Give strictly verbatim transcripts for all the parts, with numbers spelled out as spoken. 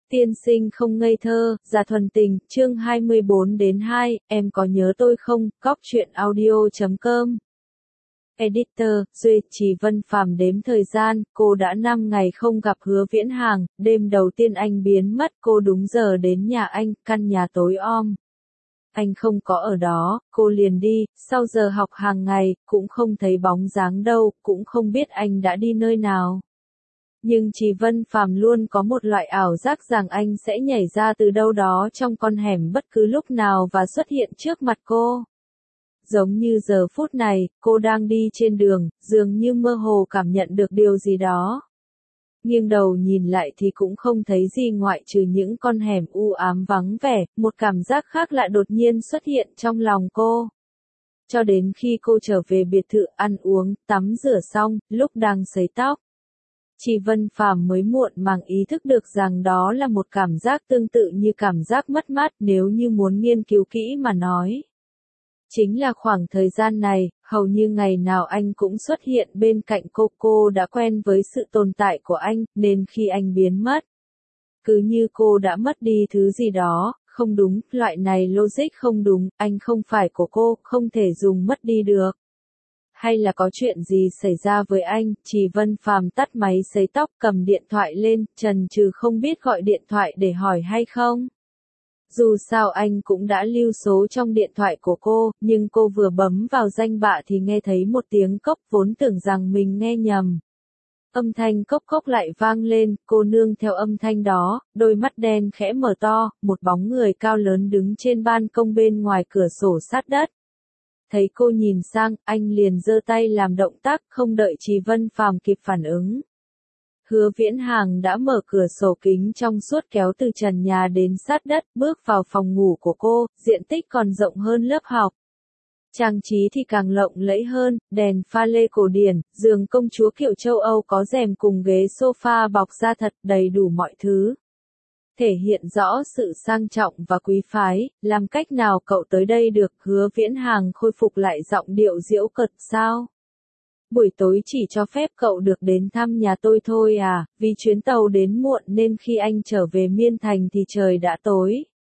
Tiên sinh không ngây thơ, già thuần tình, chương hai mươi bốn đến hai, em có nhớ tôi không, cóc truyện audio chấm com. Editor, Duy, Trì Vân Phàm đếm thời gian, cô đã năm ngày không gặp Hứa Viễn Hàng, đêm đầu tiên anh biến mất cô đúng giờ đến nhà anh, căn nhà tối om. Anh không có ở đó, cô liền đi, sau giờ học hàng ngày, cũng không thấy bóng dáng đâu, cũng không biết anh đã đi nơi nào. Nhưng Trì Vân Phàm luôn có một loại ảo giác rằng anh sẽ nhảy ra từ đâu đó trong con hẻm bất cứ lúc nào và xuất hiện trước mặt cô. Giống như giờ phút này, cô đang đi trên đường, dường như mơ hồ cảm nhận được điều gì đó. Nghiêng đầu nhìn lại thì cũng không thấy gì ngoại trừ những con hẻm u ám vắng vẻ, một cảm giác khác lạ đột nhiên xuất hiện trong lòng cô. Cho đến khi cô trở về biệt thự ăn uống, tắm rửa xong, lúc đang sấy tóc. Trì Vân Phàm mới muộn màng ý thức được rằng đó là một cảm giác tương tự như cảm giác mất mát nếu như muốn nghiên cứu kỹ mà nói. Chính là khoảng thời gian này, hầu như ngày nào anh cũng xuất hiện bên cạnh cô, cô đã quen với sự tồn tại của anh, nên khi anh biến mất, cứ như cô đã mất đi thứ gì đó, không đúng, loại này logic không đúng, anh không phải của cô, không thể dùng mất đi được. Hay là có chuyện gì xảy ra với anh? Trì Vân Phàm tắt máy sấy tóc cầm điện thoại lên, chần chừ không biết gọi điện thoại để hỏi hay không. Dù sao anh cũng đã lưu số trong điện thoại của cô, nhưng cô vừa bấm vào danh bạ thì nghe thấy một tiếng cốc vốn tưởng rằng mình nghe nhầm. Âm thanh cốc cốc lại vang lên, cô nương theo âm thanh đó, đôi mắt đen khẽ mở to, một bóng người cao lớn đứng trên ban công bên ngoài cửa sổ sát đất. Thấy cô nhìn sang, anh liền giơ tay làm động tác, không đợi Trì Vân Phàm kịp phản ứng. Hứa Viễn Hàng đã mở cửa sổ kính trong suốt kéo từ trần nhà đến sát đất, bước vào phòng ngủ của cô, diện tích còn rộng hơn lớp học. Trang trí thì càng lộng lẫy hơn, đèn pha lê cổ điển, giường công chúa kiểu châu Âu có rèm cùng ghế sofa bọc da thật, đầy đủ mọi thứ. Thể hiện rõ sự sang trọng và quý phái, làm cách nào cậu tới đây được? Hứa Viễn Hàng khôi phục lại giọng điệu giễu cợt. Sao? Buổi tối chỉ cho phép cậu được đến thăm nhà tôi thôi à, vì chuyến tàu đến muộn nên khi anh trở về Miên Thành thì trời đã tối.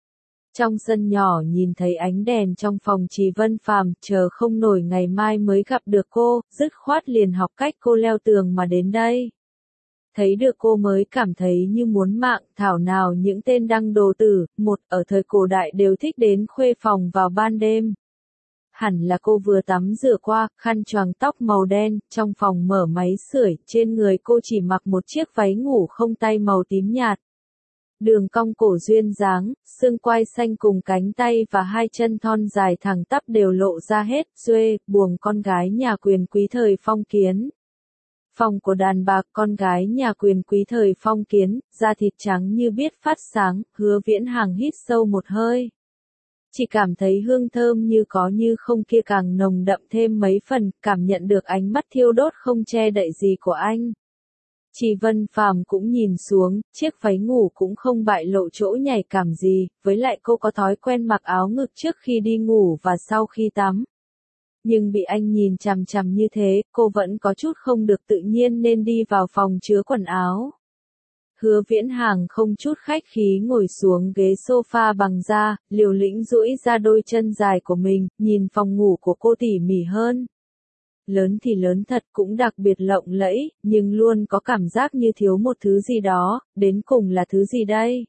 Trong sân nhỏ nhìn thấy ánh đèn trong phòng Trì Vân Phàm, chờ không nổi ngày mai mới gặp được cô, dứt khoát liền học cách cô leo tường mà đến đây. Thấy được cô mới cảm thấy như muốn mạng, thảo nào những tên đăng đồ tử, một ở thời cổ đại đều thích đến khuê phòng vào ban đêm. Hẳn là cô vừa tắm rửa qua, khăn choàng tóc màu đen, trong phòng mở máy sưởi, trên người cô chỉ mặc một chiếc váy ngủ không tay màu tím nhạt. Đường cong cổ duyên dáng, xương quai xanh cùng cánh tay và hai chân thon dài thẳng tắp đều lộ ra hết, xuê, buồng con gái nhà quyền quý thời phong kiến. Phòng của đàn bà, con gái nhà quyền quý thời phong kiến, da thịt trắng như biết phát sáng, Hứa Viễn Hàng hít sâu một hơi. Chỉ cảm thấy hương thơm như có như không kia càng nồng đậm thêm mấy phần, cảm nhận được ánh mắt thiêu đốt không che đậy gì của anh. Trì Vân Phàm cũng nhìn xuống, chiếc váy ngủ cũng không bại lộ chỗ nhạy cảm gì, với lại cô có thói quen mặc áo ngực trước khi đi ngủ và sau khi tắm. Nhưng bị anh nhìn chằm chằm như thế, cô vẫn có chút không được tự nhiên nên đi vào phòng chứa quần áo. Hứa Viễn Hàng không chút khách khí ngồi xuống ghế sofa bằng da, liều lĩnh duỗi ra đôi chân dài của mình, nhìn phòng ngủ của cô tỉ mỉ hơn. Lớn thì lớn thật, cũng đặc biệt lộng lẫy, nhưng luôn có cảm giác như thiếu một thứ gì đó, đến cùng là thứ gì đây?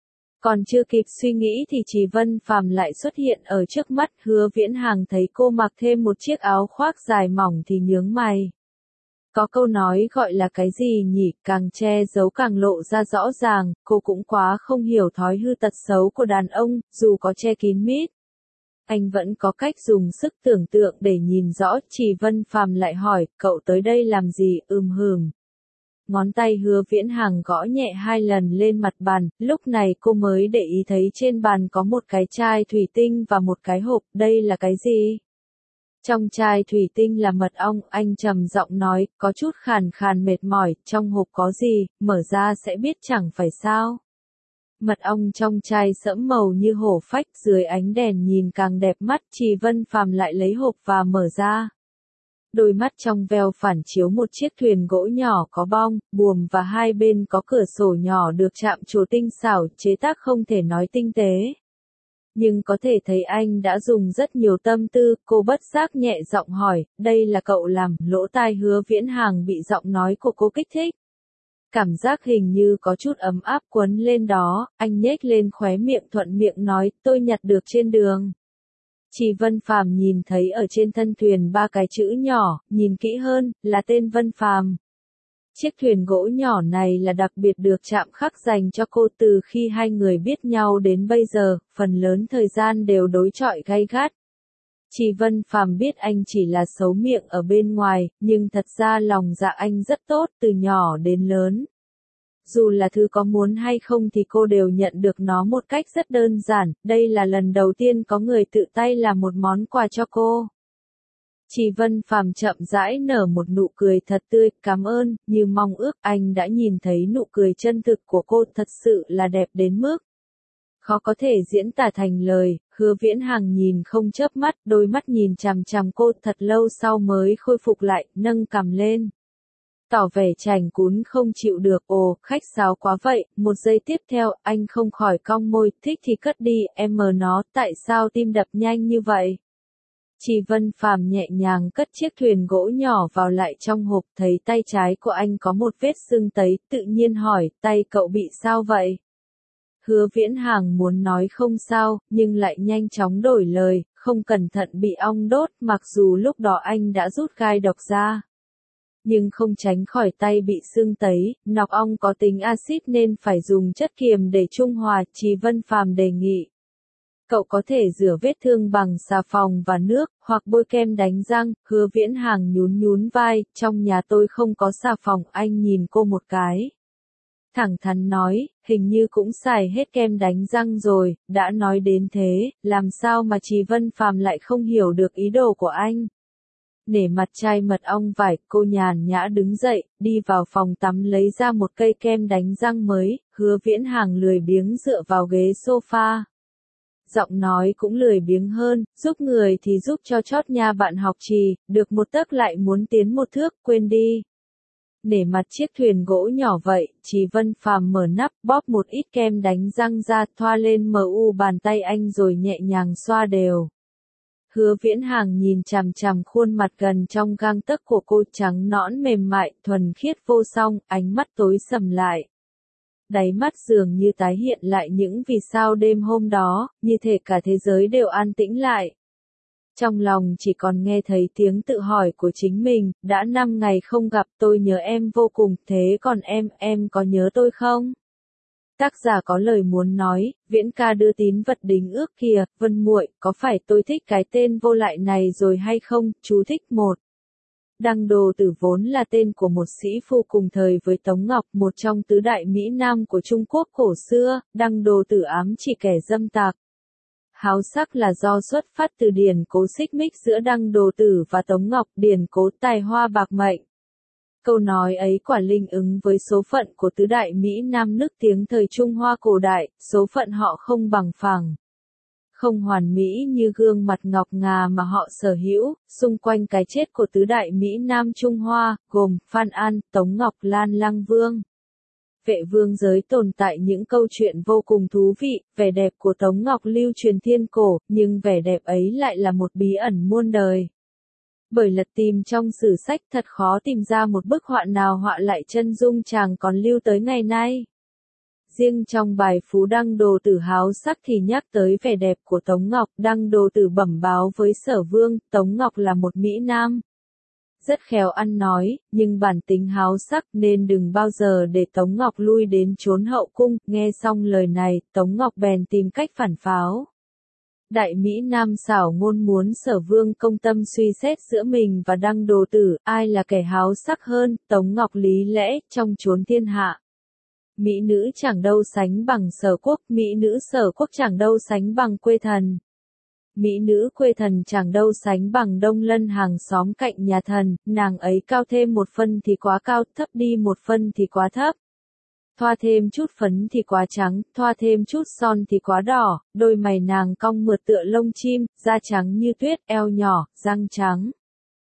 Còn chưa kịp suy nghĩ thì Trì Vân Phàm lại xuất hiện ở trước mắt. Hứa Viễn Hàng thấy cô mặc thêm một chiếc áo khoác dài mỏng thì nhướng mày. Có câu nói gọi là cái gì nhỉ, càng che giấu càng lộ ra rõ ràng, cô cũng quá không hiểu thói hư tật xấu của đàn ông, dù có che kín mít. Anh vẫn có cách dùng sức tưởng tượng để nhìn rõ. Trì Vân Phàm lại hỏi, cậu tới đây làm gì? Ừm hừm. Ngón tay Hứa Viễn Hàng gõ nhẹ hai lần lên mặt bàn, lúc này cô mới để ý thấy trên bàn có một cái chai thủy tinh và một cái hộp, đây là cái gì? Trong chai thủy tinh là mật ong, anh trầm giọng nói, có chút khàn khàn mệt mỏi, trong hộp có gì, mở ra sẽ biết chẳng phải sao. Mật ong trong chai sẫm màu như hổ phách, dưới ánh đèn nhìn càng đẹp mắt. Trì Vân Phàm lại lấy hộp và mở ra. Đôi mắt trong veo phản chiếu một chiếc thuyền gỗ nhỏ có bong, buồm và hai bên có cửa sổ nhỏ được chạm trổ tinh xảo, chế tác không thể nói tinh tế. Nhưng có thể thấy anh đã dùng rất nhiều tâm tư, cô bất giác nhẹ giọng hỏi, đây là cậu làm, lỗ tai Hứa Viễn Hàng bị giọng nói của cô kích thích. Cảm giác hình như có chút ấm áp quấn lên đó, anh nhếch lên khóe miệng thuận miệng nói, tôi nhặt được trên đường. Chỉ Vân Phàm nhìn thấy ở trên thân thuyền ba cái chữ nhỏ, nhìn kỹ hơn, là tên Vân Phàm. Chiếc thuyền gỗ nhỏ này là đặc biệt được chạm khắc dành cho cô từ khi hai người biết nhau đến bây giờ, phần lớn thời gian đều đối chọi gay gắt. Chỉ Vân Phàm biết anh chỉ là xấu miệng ở bên ngoài, nhưng thật ra lòng dạ anh rất tốt từ nhỏ đến lớn. Dù là thứ có muốn hay không thì cô đều nhận được nó một cách rất đơn giản, đây là lần đầu tiên có người tự tay làm một món quà cho cô. Chỉ Vân Phàm chậm rãi nở một nụ cười thật tươi, cảm ơn, như mong ước anh đã nhìn thấy nụ cười chân thực của cô thật sự là đẹp đến mức khó có thể diễn tả thành lời. Hứa Viễn Hàng nhìn không chớp mắt, đôi mắt nhìn chằm chằm cô thật lâu sau mới khôi phục lại, nâng cằm lên. Tỏ vẻ chảnh cún không chịu được, ồ, khách sáo quá vậy, một giây tiếp theo, anh không khỏi cong môi, thích thì cất đi, em mờ nó, tại sao tim đập nhanh như vậy? Chỉ Vân Phàm nhẹ nhàng cất chiếc thuyền gỗ nhỏ vào lại trong hộp, thấy tay trái của anh có một vết sưng tấy, tự nhiên hỏi, tay cậu bị sao vậy? Hứa Viễn Hàng muốn nói không sao, nhưng lại nhanh chóng đổi lời, không cẩn thận bị ong đốt, mặc dù lúc đó anh đã rút gai độc ra. Nhưng không tránh khỏi tay bị sưng tấy, nọc ong có tính axit nên phải dùng chất kiềm để trung hòa, Chỉ Vân Phàm đề nghị. Cậu có thể rửa vết thương bằng xà phòng và nước, hoặc bôi kem đánh răng. Hứa Viễn Hàng nhún nhún vai, trong nhà tôi không có xà phòng, anh nhìn cô một cái. Thẳng thắn nói, hình như cũng xài hết kem đánh răng rồi, đã nói đến thế, làm sao mà Chỉ Vân Phàm lại không hiểu được ý đồ của anh. Nể mặt chai mật ong vải, cô nhàn nhã đứng dậy, đi vào phòng tắm lấy ra một cây kem đánh răng mới. Hứa Viễn Hàng lười biếng dựa vào ghế sofa. Giọng nói cũng lười biếng hơn, giúp người thì giúp cho chót nha bạn học trì, được một tấc lại muốn tiến một thước, quên đi. Nể mặt chiếc thuyền gỗ nhỏ vậy, Chỉ Vân Phàm mở nắp, bóp một ít kem đánh răng ra, thoa lên mờ u bàn tay anh rồi nhẹ nhàng xoa đều. Hứa Viễn Hàng nhìn chằm chằm khuôn mặt gần trong gang tấc của cô, trắng nõn mềm mại, thuần khiết vô song, ánh mắt tối sầm lại. Đáy mắt dường như tái hiện lại những vì sao đêm hôm đó, như thể cả thế giới đều an tĩnh lại. Trong lòng chỉ còn nghe thấy tiếng tự hỏi của chính mình, đã năm ngày không gặp, tôi nhớ em vô cùng, thế còn em, em có nhớ tôi không? Tác giả có lời muốn nói, Viễn ca đưa tín vật đính ước kìa, Vân muội, có phải tôi thích cái tên vô lại này rồi hay không? Chú thích một. Đăng Đồ Tử vốn là tên của một sĩ phu cùng thời với Tống Ngọc, một trong tứ đại Mỹ Nam của Trung Quốc cổ xưa. Đăng Đồ Tử ám chỉ kẻ dâm tặc. Háo sắc là do xuất phát từ điển cố xích mích giữa Đăng Đồ Tử và Tống Ngọc, điển cố tài hoa bạc mệnh. Câu nói ấy quả linh ứng với số phận của tứ đại Mỹ Nam nức tiếng thời Trung Hoa cổ đại, số phận họ không bằng phẳng. Không hoàn mỹ như gương mặt ngọc ngà mà họ sở hữu. Xung quanh cái chết của tứ đại Mỹ Nam Trung Hoa, gồm Phan An, Tống Ngọc, Lan Lăng Vương. Vệ vương giới tồn tại những câu chuyện vô cùng thú vị, vẻ đẹp của Tống Ngọc lưu truyền thiên cổ, nhưng vẻ đẹp ấy lại là một bí ẩn muôn đời. Bởi lật tìm trong sử sách thật khó tìm ra một bức họa nào họa lại chân dung chàng còn lưu tới ngày nay. Riêng trong bài Phú Đăng Đồ Tử háo sắc thì nhắc tới vẻ đẹp của Tống Ngọc, Đăng Đồ Tử bẩm báo với Sở Vương, Tống Ngọc là một Mỹ Nam. Rất khéo ăn nói, nhưng bản tính háo sắc nên đừng bao giờ để Tống Ngọc lui đến chốn hậu cung. Nghe xong lời này, Tống Ngọc bèn tìm cách phản pháo. Đại Mỹ Nam xảo ngôn muốn Sở Vương công tâm suy xét giữa mình và Đăng Đồ Tử, ai là kẻ háo sắc hơn. Tống Ngọc lý lẽ, trong chốn thiên hạ. Mỹ nữ chẳng đâu sánh bằng Sở Quốc, Mỹ nữ Sở Quốc chẳng đâu sánh bằng quê thần. Mỹ nữ quê thần chẳng đâu sánh bằng Đông Lân hàng xóm cạnh nhà thần, nàng ấy cao thêm một phân thì quá cao, thấp đi một phân thì quá thấp. Thoa thêm chút phấn thì quá trắng, thoa thêm chút son thì quá đỏ, đôi mày nàng cong mượt tựa lông chim, da trắng như tuyết, eo nhỏ, răng trắng.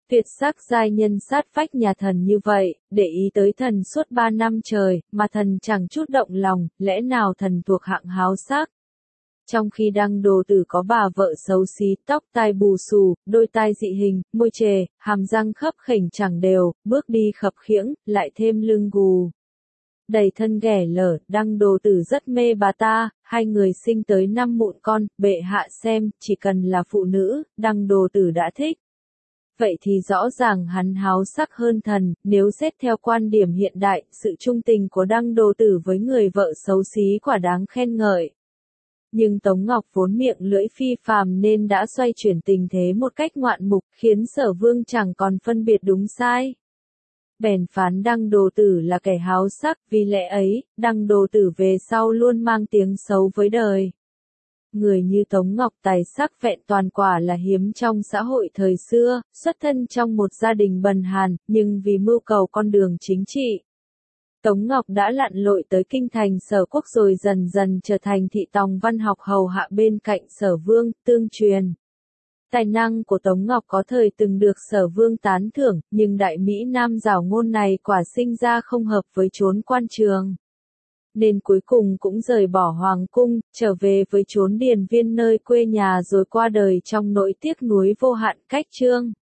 Tuyệt sắc giai nhân sát vách nhà thần như vậy, để ý tới thần suốt ba năm trời, mà thần chẳng chút động lòng, lẽ nào thần thuộc hạng háo sắc? Trong khi Đăng Đồ Tử có bà vợ xấu xí, tóc tai bù xù, đôi tai dị hình, môi trề, hàm răng khấp khểnh chẳng đều, bước đi khập khiễng, lại thêm lưng gù. Đầy thân ghẻ lở, Đăng Đồ Tử rất mê bà ta, hai người sinh tới năm mụn con, bệ hạ xem, chỉ cần là phụ nữ, Đăng Đồ Tử đã thích. Vậy thì rõ ràng hắn háo sắc hơn thần, nếu xét theo quan điểm hiện đại, sự trung tình của Đăng Đồ Tử với người vợ xấu xí quả đáng khen ngợi. Nhưng Tống Ngọc vốn miệng lưỡi phi phàm nên đã xoay chuyển tình thế một cách ngoạn mục, khiến Sở Vương chẳng còn phân biệt đúng sai. Bèn phán Đăng Đồ Tử là kẻ háo sắc, vì lẽ ấy, Đăng Đồ Tử về sau luôn mang tiếng xấu với đời. Người như Tống Ngọc tài sắc vẹn toàn quả là hiếm trong xã hội thời xưa, xuất thân trong một gia đình bần hàn, nhưng vì mưu cầu con đường chính trị. Tống Ngọc đã lặn lội tới kinh thành Sở Quốc rồi dần dần trở thành thị tòng văn học hầu hạ bên cạnh Sở Vương, tương truyền. Tài năng của Tống Ngọc có thời từng được Sở Vương tán thưởng, nhưng đại Mỹ Nam giảo ngôn này quả sinh ra không hợp với chốn quan trường. Nên cuối cùng cũng rời bỏ hoàng cung, trở về với chốn điền viên nơi quê nhà rồi qua đời trong nỗi tiếc nuối vô hạn cách chương.